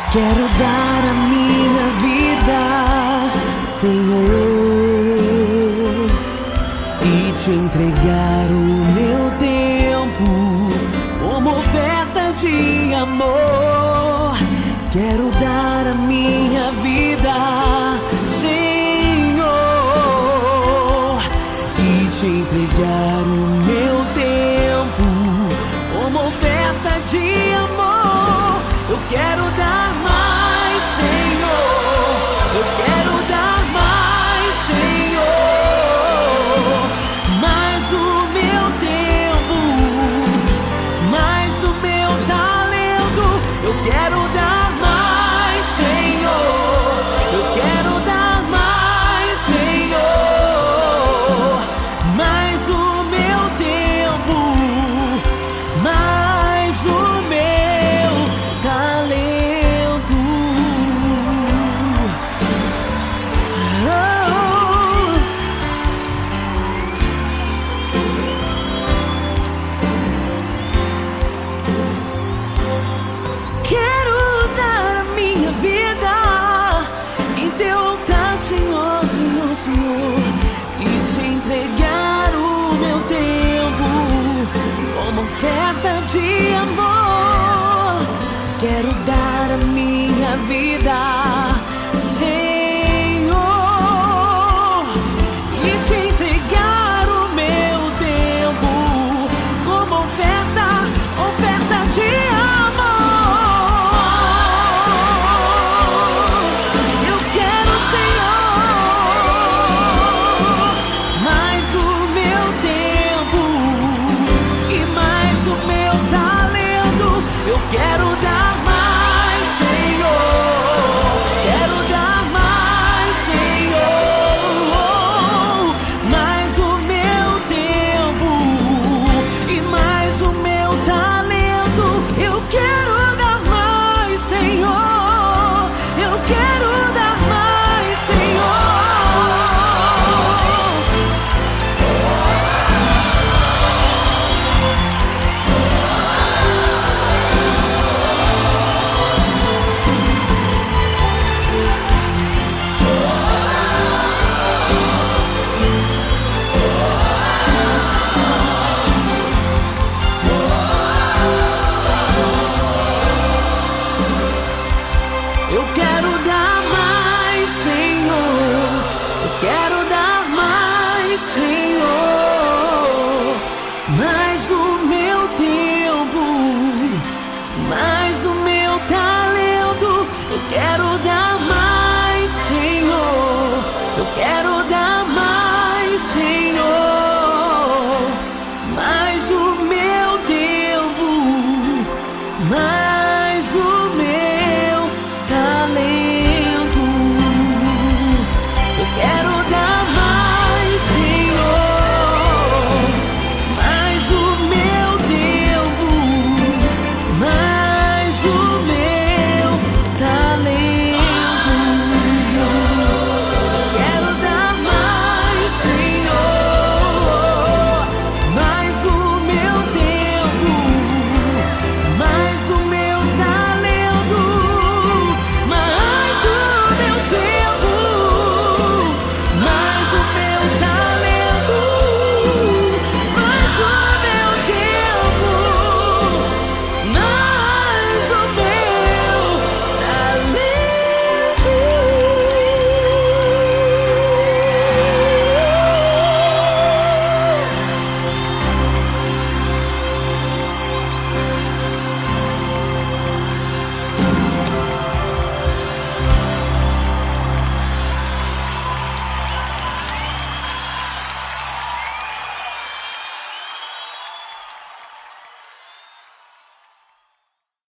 Quero dar a minha vida, Senhor, e te entregar o meu tempo como oferta de amor. Quero dar a minha vida, Senhor, e te entregar o meu tempo como oferta de amor. Eu quero dar mais, Senhor. Eu quero dar mais, Senhor. Mais o meu tempo, mais o meu talento. Eu quero dar mais, Senhor. Eu quero dar mais, Senhor. Mais o meu tempo, mais o meu talento. Quero dar a minha vida em teu altar, Senhor, Senhor, Senhor, e te entregar o meu tempo como oferta de amor. Quero dar a minha vida, Senhor, e te entregar o meu tempo como oferta, oferta de amor. Eu quero, Senhor, mais o meu tempo e mais o meu talento. Eu quero dar mais, Senhor. Quero dar mais, Senhor. Mais o meu tempo e mais o meu talento. Eu quero dar mais, Senhor. Eu quero dar mais, Senhor. Eu quero dar mais, Senhor. Eu quero dar mais, Senhor. Mais o meu tempo, mais